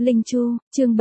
Linh Chu, chương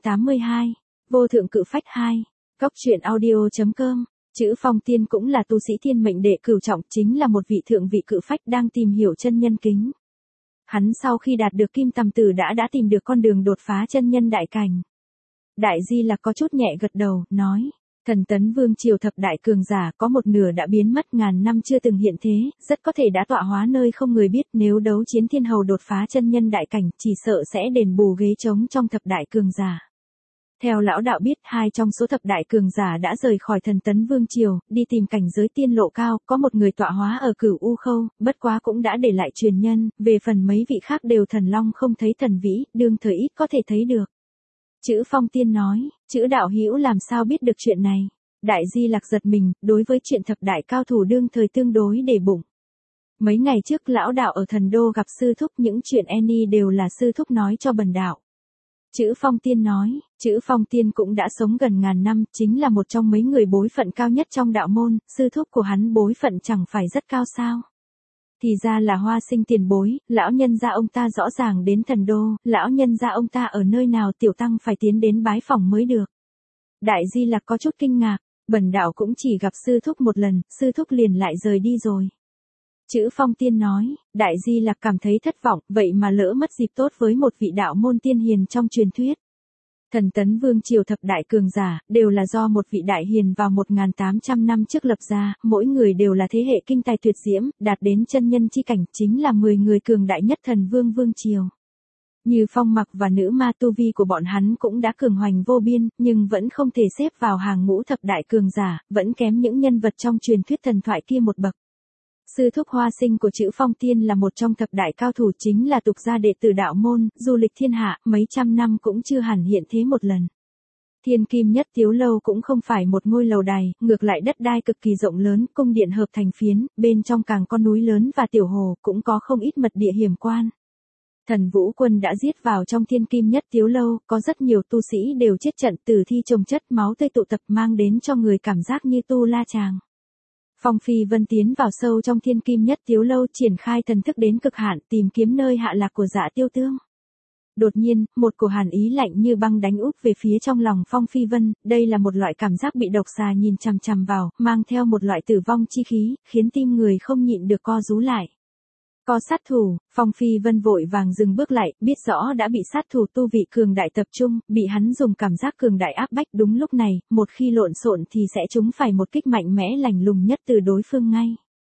782, Vô thượng cự phách 2, Góc truyện audio.com. Chữ Phong Tiên cũng là tu sĩ thiên mệnh đệ cửu trọng, chính là một vị thượng vị cự phách đang tìm hiểu chân nhân kính. Hắn sau khi đạt được kim tầm tử đã tìm được con đường đột phá chân nhân đại cảnh. Đại Di Lặc có chút nhẹ gật đầu, nói, Thần Tấn Vương triều thập đại cường giả có một nửa đã biến mất, ngàn năm chưa từng hiện thế, rất có thể đã tọa hóa nơi không người biết, nếu đấu chiến thiên hầu đột phá chân nhân đại cảnh, chỉ sợ sẽ đền bù ghế trống trong thập đại cường giả. Theo lão đạo biết, hai trong số thập đại cường giả đã rời khỏi Thần Tấn Vương triều, đi tìm cảnh giới tiên lộ cao, có một người tọa hóa ở Cửu U Khâu, bất quá cũng đã để lại truyền nhân, về phần mấy vị khác đều thần long không thấy thần vĩ, đương thời ít có thể thấy được. Chữ Phong Tiên nói, chữ đạo hữu làm sao biết được chuyện này? Đại Di Lặc giật mình, đối với chuyện thập đại cao thủ đương thời tương đối để bụng. Mấy ngày trước lão đạo ở thần đô gặp sư thúc, những chuyện Annie đều là sư thúc nói cho bần đạo. Chữ Phong Tiên nói, chữ Phong Tiên cũng đã sống gần ngàn năm, chính là một trong mấy người bối phận cao nhất trong đạo môn, sư thúc của hắn bối phận chẳng phải rất cao sao? Thì ra là Hoa Sinh tiền bối, lão nhân gia ông ta rõ ràng đến thần đô, lão nhân gia ông ta ở nơi nào, tiểu tăng phải tiến đến bái phỏng mới được. Đại Di Lặc có chút kinh ngạc, bần đạo cũng chỉ gặp sư thúc một lần, sư thúc liền lại rời đi rồi. Chữ Phong Tiên nói, Đại Di Lặc cảm thấy thất vọng, vậy mà lỡ mất dịp tốt với một vị đạo môn tiên hiền trong truyền thuyết. Thần Tấn Vương triều thập đại cường giả, đều là do một vị đại hiền vào 1800 năm trước lập ra, mỗi người đều là thế hệ kinh tài tuyệt diễm, đạt đến chân nhân chi cảnh, chính là 10 người cường đại nhất Thần Vương Vương triều. Như Phong Mặc và nữ ma tu vi của bọn hắn cũng đã cường hoành vô biên, nhưng vẫn không thể xếp vào hàng ngũ thập đại cường giả, vẫn kém những nhân vật trong truyền thuyết thần thoại kia một bậc. Sư thúc Hoa Sinh của chữ Phong Tiên là một trong thập đại cao thủ, chính là tục gia đệ tử đạo môn, du lịch thiên hạ, mấy trăm năm cũng chưa hẳn hiện thế một lần. Thiên Kim Nhất Tiếu Lâu cũng không phải một ngôi lầu đài, ngược lại đất đai cực kỳ rộng lớn, cung điện hợp thành phiến, bên trong càng có núi lớn và tiểu hồ, cũng có không ít mật địa hiểm quan. Thần Vũ Quân đã giết vào trong Thiên Kim Nhất Tiếu Lâu, có rất nhiều tu sĩ đều chết trận, tử thi chồng chất, máu tươi tụ tập, mang đến cho người cảm giác như tu la chàng. Phong Phi Vân tiến vào sâu trong Thiên Kim Nhất Tiếu Lâu, triển khai thần thức đến cực hạn, tìm kiếm nơi hạ lạc của Dạ Tiêu Tương. Đột nhiên, một cổ hàn ý lạnh như băng đánh úp về phía trong lòng Phong Phi Vân, đây là một loại cảm giác bị độc xà nhìn chằm chằm vào, mang theo một loại tử vong chi khí, khiến tim người không nhịn được co rúm lại. Có sát thủ, Phong Phi Vân vội vàng dừng bước lại, biết rõ đã bị sát thủ tu vị cường đại tập trung, bị hắn dùng cảm giác cường đại áp bách. Đúng lúc này, một khi lộn xộn thì sẽ trúng phải một kích mạnh mẽ lạnh lùng nhất từ đối phương ngay.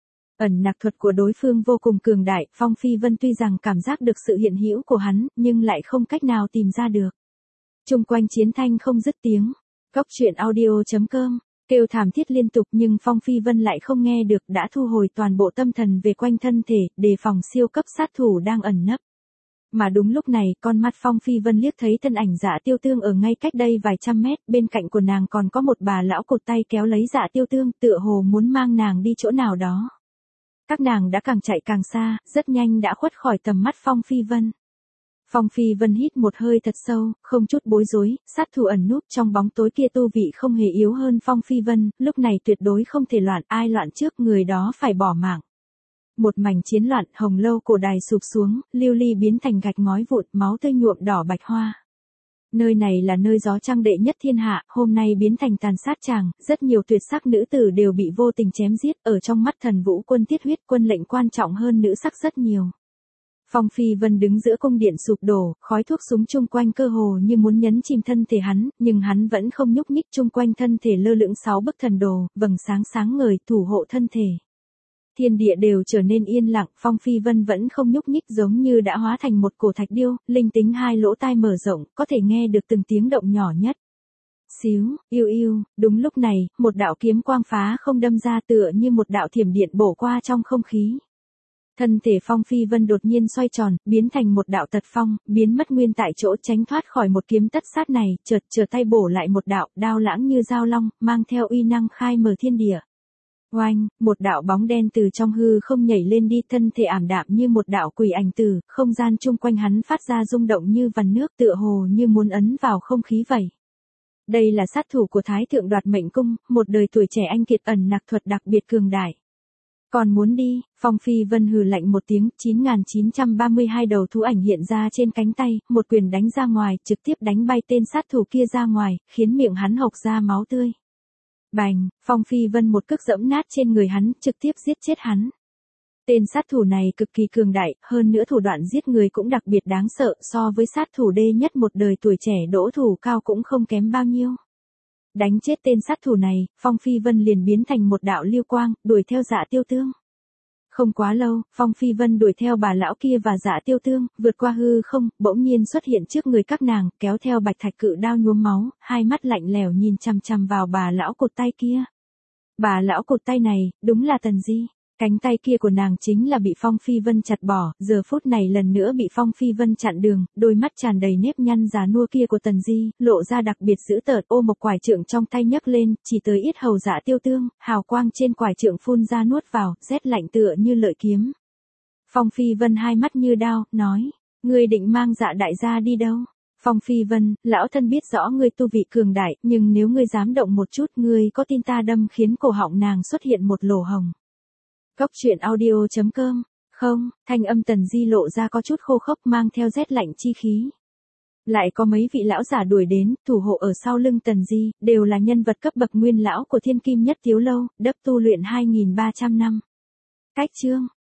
Ẩn nặc thuật của đối phương vô cùng cường đại, Phong Phi Vân tuy rằng cảm giác được sự hiện hữu của hắn, nhưng lại không cách nào tìm ra được. Chung quanh chiến thanh không dứt tiếng. Góc truyện audio.com. Kêu thảm thiết liên tục, nhưng Phong Phi Vân lại không nghe được, đã thu hồi toàn bộ tâm thần về quanh thân thể, đề phòng siêu cấp sát thủ đang ẩn nấp. Mà đúng lúc này, con mắt Phong Phi Vân liếc thấy thân ảnh Dạ Tiêu Tương ở ngay cách đây vài trăm mét, bên cạnh của nàng còn có một bà lão cột tay kéo lấy Dạ Tiêu Tương, tựa hồ muốn mang nàng đi chỗ nào đó. Các nàng đã càng chạy càng xa, rất nhanh đã khuất khỏi tầm mắt Phong Phi Vân. Phong Phi Vân hít một hơi thật sâu, không chút bối rối, sát thủ ẩn núp trong bóng tối kia tu vị không hề yếu hơn Phong Phi Vân, lúc này tuyệt đối không thể loạn, ai loạn trước người đó phải bỏ mạng. Một mảnh chiến loạn, hồng lâu cổ đài sụp xuống, lưu ly biến thành gạch ngói vụn, máu tươi nhuộm đỏ bạch hoa. Nơi này là nơi gió trăng đệ nhất thiên hạ, hôm nay biến thành tàn sát tràng, rất nhiều tuyệt sắc nữ tử đều bị vô tình chém giết, ở trong mắt Thần Vũ Quân tiết huyết, quân lệnh quan trọng hơn nữ sắc rất nhiều. Phong Phi Vân đứng giữa cung điện sụp đổ, khói thuốc súng chung quanh cơ hồ như muốn nhấn chìm thân thể hắn, nhưng hắn vẫn không nhúc nhích, chung quanh thân thể lơ lửng 6 bức thần đồ, vầng sáng sáng ngời thủ hộ thân thể. Thiên địa đều trở nên yên lặng, Phong Phi Vân vẫn không nhúc nhích, giống như đã hóa thành một cổ thạch điêu, linh tính hai lỗ tai mở rộng, có thể nghe được từng tiếng động nhỏ nhất. Xíu, yêu yêu, đúng lúc này, một đạo kiếm quang phá không đâm ra, tựa như một đạo thiểm điện bổ qua trong không khí. Thân thể Phong Phi Vân đột nhiên xoay tròn, biến thành một đạo tật phong, biến mất nguyên tại chỗ, tránh thoát khỏi một kiếm tất sát này, chợt tay bổ lại một đạo, đao lãng như dao long, mang theo uy năng khai mở thiên địa. Oanh, một đạo bóng đen từ trong hư không nhảy lên đi, thân thể ảm đạm như một đạo quỷ ảnh tử, không gian chung quanh hắn phát ra rung động như vằn nước, tựa hồ như muốn ấn vào không khí vậy. Đây là sát thủ của Thái Thượng Đoạt Mệnh Cung, một đời tuổi trẻ anh kiệt, ẩn nặc thuật đặc biệt cường đại. Còn muốn đi, Phong Phi Vân hừ lạnh một tiếng, 9932 đầu thú ảnh hiện ra trên cánh tay, một quyền đánh ra ngoài, trực tiếp đánh bay tên sát thủ kia ra ngoài, khiến miệng hắn hộc ra máu tươi. Bành, Phong Phi Vân một cước dẫm nát trên người hắn, trực tiếp giết chết hắn. Tên sát thủ này cực kỳ cường đại, hơn nữa thủ đoạn giết người cũng đặc biệt đáng sợ, so với sát thủ đê nhất một đời tuổi trẻ Đỗ Thủ Cao cũng không kém bao nhiêu. Đánh chết tên sát thủ này, Phong Phi Vân liền biến thành một đạo lưu quang, đuổi theo Dạ Tiêu Tương. Không quá lâu, Phong Phi Vân đuổi theo bà lão kia và Dạ Tiêu Tương, vượt qua hư không, bỗng nhiên xuất hiện trước người các nàng, kéo theo bạch thạch cự đao nhuốm máu, hai mắt lạnh lẽo nhìn chằm chằm vào bà lão cụt tay kia. Bà lão cụt tay này, đúng là Tần Di. Cánh tay kia của nàng chính là bị Phong Phi Vân chặt bỏ, giờ phút này lần nữa bị Phong Phi Vân chặn đường, đôi mắt tràn đầy nếp nhăn già nua kia của Tần Di, lộ ra đặc biệt dữ tợn, ôm một quải trượng trong tay nhấc lên, chỉ tới yết hầu Dạ Tiêu Tương, hào quang trên quải trượng phun ra nuốt vào, rét lạnh tựa như lợi kiếm. Phong Phi Vân hai mắt như đao, nói, ngươi định mang Dạ đại gia đi đâu? Phong Phi Vân, lão thân biết rõ ngươi tu vị cường đại, nhưng nếu ngươi dám động một chút, ngươi có tin ta đâm khiến cổ họng nàng xuất hiện một lỗ hồng. Góc truyện audio.com, không, thanh âm Tần Di lộ ra có chút khô khốc mang theo rét lạnh chi khí. Lại có mấy vị lão giả đuổi đến, thủ hộ ở sau lưng Tần Di, đều là nhân vật cấp bậc nguyên lão của Thiên Kim Nhất Tiếu Lâu, đấp tu luyện 2300 năm. Cách chương